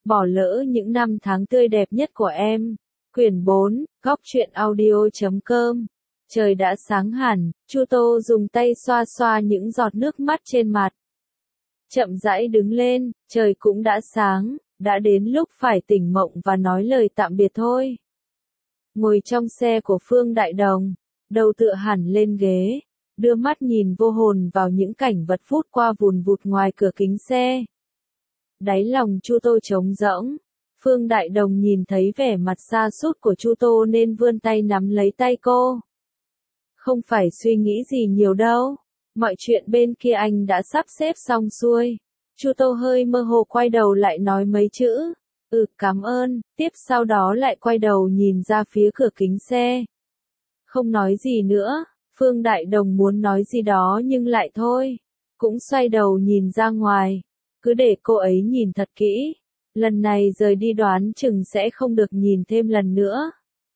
bỏ lỡ những năm tháng tươi đẹp nhất của em. Quyển 4, góc truyện audio.com. Trời đã sáng hẳn, Chu Tô dùng tay xoa xoa những giọt nước mắt trên mặt. Chậm rãi đứng lên, trời cũng đã sáng, đã đến lúc phải tỉnh mộng và nói lời tạm biệt thôi. Ngồi trong xe của Phương Đại Đồng, đầu tựa hẳn lên ghế, đưa mắt nhìn vô hồn vào những cảnh vật phút qua vùn vụt ngoài cửa kính xe. Đáy lòng Chu Tô trống rỗng. Phương Đại Đồng nhìn thấy vẻ mặt sa sút của Chu Tô nên vươn tay nắm lấy tay cô. Không phải suy nghĩ gì nhiều đâu, mọi chuyện bên kia anh đã sắp xếp xong xuôi. Chu Tô hơi mơ hồ quay đầu lại nói mấy chữ, cảm ơn, tiếp sau đó lại quay đầu nhìn ra phía cửa kính xe. Không nói gì nữa, Phương Đại Đồng muốn nói gì đó nhưng lại thôi, cũng xoay đầu nhìn ra ngoài, cứ để cô ấy nhìn thật kỹ. Lần này rời đi đoán chừng sẽ không được nhìn thêm lần nữa.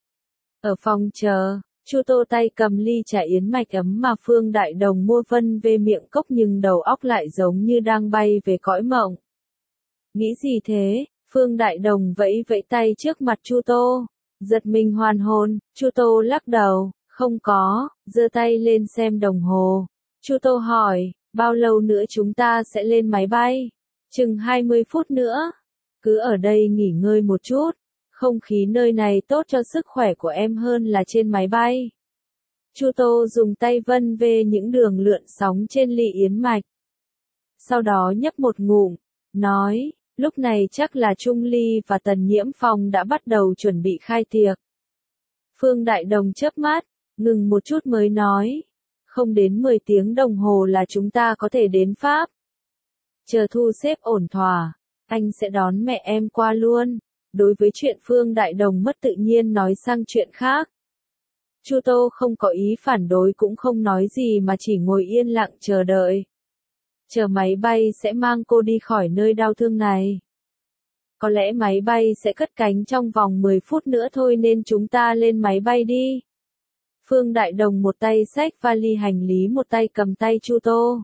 Ở phòng chờ, Chu Tô tay cầm ly trà yến mạch ấm mà Phương Đại Đồng mua vân về miệng cốc nhưng đầu óc lại giống như đang bay về cõi mộng. Nghĩ gì thế? Phương Đại Đồng vẫy vẫy tay trước mặt Chu Tô. Giật mình hoàn hồn, Chu Tô lắc đầu, không có, giơ tay lên xem đồng hồ. Chu Tô hỏi, bao lâu nữa chúng ta sẽ lên máy bay? Chừng 20 phút nữa. Cứ ở đây nghỉ ngơi một chút, không khí nơi này tốt cho sức khỏe của em hơn là trên máy bay. Chu Tô dùng tay vân về những đường lượn sóng trên ly yến mạch. Sau đó nhấp một ngụm, nói, lúc này chắc là Trung Ly và Tần Nhiễm Phong đã bắt đầu chuẩn bị khai tiệc. Phương Đại Đồng chớp mắt, ngừng một chút mới nói, không đến 10 tiếng đồng hồ là chúng ta có thể đến Pháp. Chờ thu xếp ổn thỏa, anh sẽ đón mẹ em qua luôn. Đối với chuyện Phương Đại Đồng mất tự nhiên nói sang chuyện khác. Chu Tô không có ý phản đối cũng không nói gì mà chỉ ngồi yên lặng chờ đợi. Chờ máy bay sẽ mang cô đi khỏi nơi đau thương này. Có lẽ máy bay sẽ cất cánh trong vòng 10 phút nữa thôi nên chúng ta lên máy bay đi. Phương Đại Đồng một tay xách vali hành lý một tay cầm tay Chu Tô.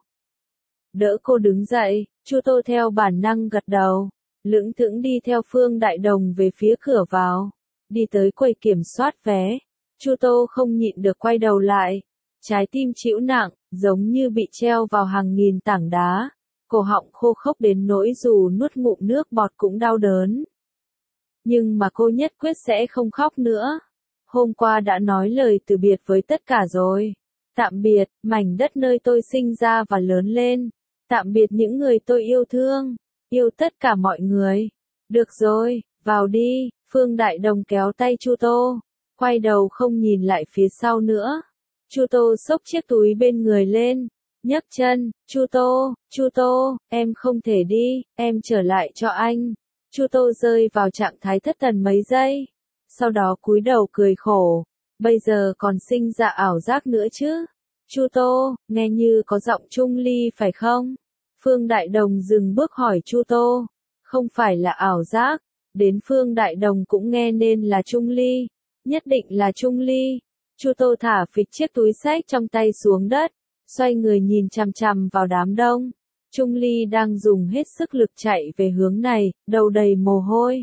Đỡ cô đứng dậy, Chu Tô theo bản năng gật đầu, lững thững đi theo Phương Đại Đồng về phía cửa vào. Đi tới quầy kiểm soát vé, Chu Tô không nhịn được quay đầu lại. Trái tim trĩu nặng, giống như bị treo vào hàng nghìn tảng đá. Cổ họng khô khốc đến nỗi dù nuốt ngụm nước bọt cũng đau đớn. Nhưng mà cô nhất quyết sẽ không khóc nữa. Hôm qua đã nói lời từ biệt với tất cả rồi. Tạm biệt, mảnh đất nơi tôi sinh ra và lớn lên. Tạm biệt những người tôi yêu thương. Yêu tất cả mọi người. Được rồi, vào đi. Phương Đại Đồng kéo tay Chu Tô. Quay đầu không nhìn lại phía sau nữa. Chu Tô xốc chiếc túi bên người lên. Nhấc chân, Chu Tô, em không thể đi, em trở lại cho anh. Chu Tô rơi vào trạng thái thất thần mấy giây. Sau đó cúi đầu cười khổ. Bây giờ còn sinh ra ảo giác nữa chứ. Chu Tô, nghe như có giọng Trung Ly phải không? Phương Đại Đồng dừng bước hỏi Chu Tô. Không phải là ảo giác. Đến Phương Đại Đồng cũng nghe nên là Trung Ly. Nhất định là Trung Ly. Chu Tô thả phịch chiếc túi xách trong tay xuống đất. Xoay người nhìn chằm chằm vào đám đông. Trung Ly đang dùng hết sức lực chạy về hướng này, đầu đầy mồ hôi.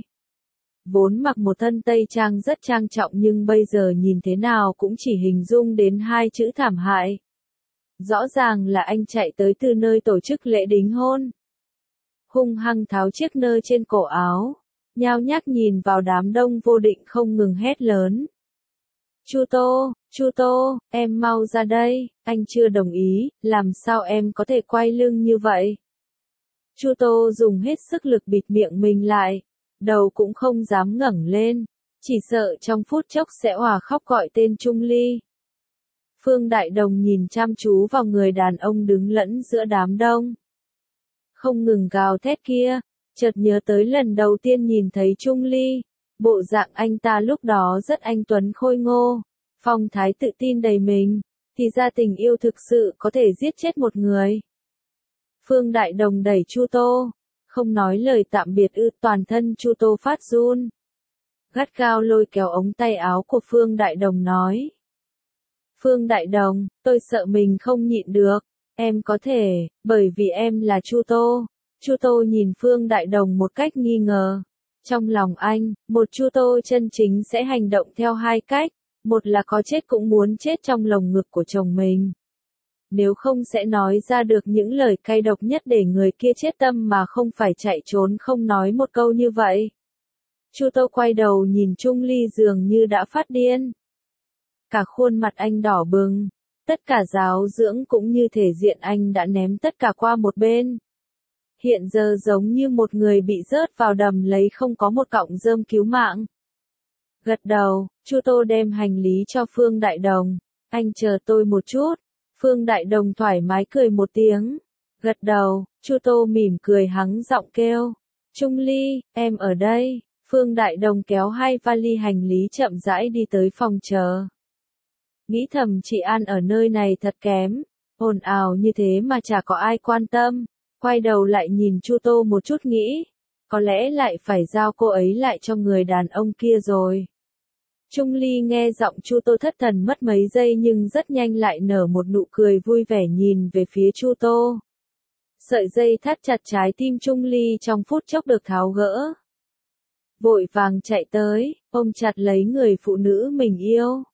Vốn mặc một thân tây trang rất trang trọng nhưng bây giờ nhìn thế nào cũng chỉ hình dung đến hai chữ thảm hại. Rõ ràng là anh chạy tới từ nơi tổ chức lễ đính hôn. Hung hăng tháo chiếc nơ trên cổ áo, nhao nhác nhìn vào đám đông vô định không ngừng hét lớn. Chu Tô, em mau ra đây, anh chưa đồng ý, làm sao em có thể quay lưng như vậy? Chu Tô dùng hết sức lực bịt miệng mình lại, đầu cũng không dám ngẩng lên, chỉ sợ trong phút chốc sẽ òa khóc gọi tên Trung Ly. Phương Đại Đồng nhìn chăm chú vào người đàn ông đứng lẫn giữa đám đông. Không ngừng gào thét kia, chợt nhớ tới lần đầu tiên nhìn thấy Trung Ly. Bộ dạng anh ta lúc đó rất anh tuấn khôi ngô, phong thái tự tin đầy mình, thì ra tình yêu thực sự có thể giết chết một người. Phương Đại Đồng đẩy Chu Tô, không nói lời tạm biệt toàn thân Chu Tô phát run. Gắt gao lôi kéo ống tay áo của Phương Đại Đồng nói. Phương Đại Đồng, tôi sợ mình không nhịn được, em có thể, bởi vì em là Chu Tô. Chu Tô nhìn Phương Đại Đồng một cách nghi ngờ. Trong lòng anh, một Chu Tô chân chính sẽ hành động theo hai cách, một là có chết cũng muốn chết trong lồng ngực của chồng mình. Nếu không sẽ nói ra được những lời cay độc nhất để người kia chết tâm mà không phải chạy trốn không nói một câu như vậy. Chu Tô quay đầu nhìn Trung Ly dường như đã phát điên. Cả khuôn mặt anh đỏ bừng, tất cả giáo dưỡng cũng như thể diện anh đã ném tất cả qua một bên. Hiện giờ giống như một người bị rớt vào đầm lấy không có một cọng rơm cứu mạng. Gật đầu, Chu Tô đem hành lý cho Phương Đại Đồng. Anh chờ tôi một chút. Phương Đại Đồng thoải mái cười một tiếng. Gật đầu, Chu Tô mỉm cười hắng giọng kêu. Trung Ly, em ở đây. Phương Đại Đồng kéo hai vali hành lý chậm rãi đi tới phòng chờ. Nghĩ thầm chị An ở nơi này thật kém. Ồn ào như thế mà chả có ai quan tâm. Quay đầu lại nhìn Chu Tô một chút nghĩ. Có lẽ lại phải giao cô ấy lại cho người đàn ông kia rồi. Trung Ly nghe giọng Chu Tô thất thần mất mấy giây nhưng rất nhanh lại nở một nụ cười vui vẻ nhìn về phía Chu Tô. Sợi dây thắt chặt trái tim Trung Ly trong phút chốc được tháo gỡ. Vội vàng chạy tới, ôm chặt lấy người phụ nữ mình yêu.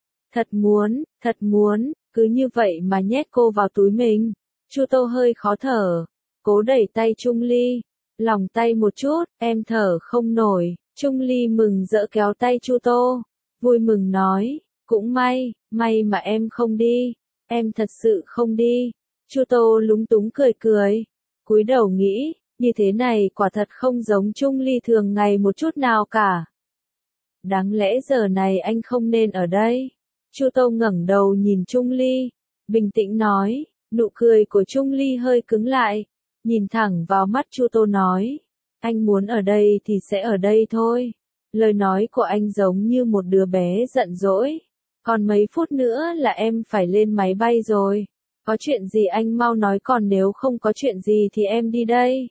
Thật muốn, cứ như vậy mà nhét cô vào túi mình. Chu Tô hơi khó thở, cố đẩy tay Trung Ly. Lòng tay một chút, em thở không nổi. Trung Ly mừng rỡ kéo tay Chu Tô. Vui mừng nói, cũng may mà em không đi, em thật sự không đi. Chu Tô lúng túng cười, cúi đầu nghĩ, như thế này quả thật không giống Trung Ly thường ngày một chút nào cả. Đáng lẽ giờ này anh không nên ở đây. Chu Tô ngẩng đầu nhìn Trung Ly, bình tĩnh nói, nụ cười của Trung Ly hơi cứng lại, nhìn thẳng vào mắt Chu Tô nói, anh muốn ở đây thì sẽ ở đây thôi. Lời nói của anh giống như một đứa bé giận dỗi. Còn mấy phút nữa là em phải lên máy bay rồi. Có chuyện gì anh mau nói còn nếu không có chuyện gì thì em đi đây.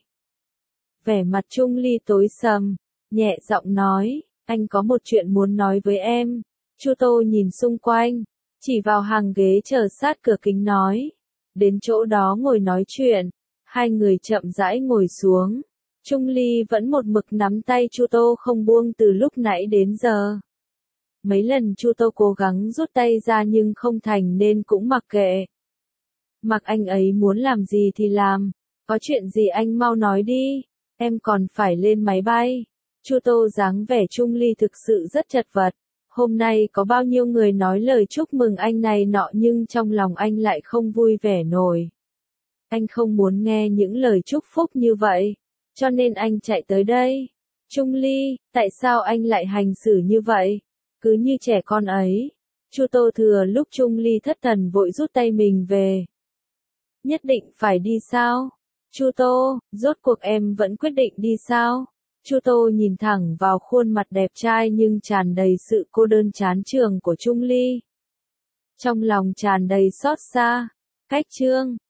Vẻ mặt Trung Ly tối sầm, nhẹ giọng nói, anh có một chuyện muốn nói với em. Chu Tô nhìn xung quanh, chỉ vào hàng ghế chờ sát cửa kính nói. Đến chỗ đó ngồi nói chuyện, hai người chậm rãi ngồi xuống. Trung Ly vẫn một mực nắm tay Chu Tô không buông từ lúc nãy đến giờ. Mấy lần Chu Tô cố gắng rút tay ra nhưng không thành nên cũng mặc kệ. Mặc anh ấy muốn làm gì thì làm, có chuyện gì anh mau nói đi, em còn phải lên máy bay. Chu Tô dáng vẻ Trung Ly thực sự rất chật vật. Hôm nay có bao nhiêu người nói lời chúc mừng anh này nọ nhưng trong lòng anh lại không vui vẻ nổi. Anh không muốn nghe những lời chúc phúc như vậy. Cho nên anh chạy tới đây. Trung Ly, tại sao anh lại hành xử như vậy? Cứ như trẻ con ấy. Chu Tô thừa lúc Trung Ly thất thần vội rút tay mình về. Nhất định phải đi sao? Chu Tô, rốt cuộc em vẫn quyết định đi sao? Chu Tô nhìn thẳng vào khuôn mặt đẹp trai nhưng tràn đầy sự cô đơn chán chường của Trung Ly. Trong lòng tràn đầy xót xa. Cách chương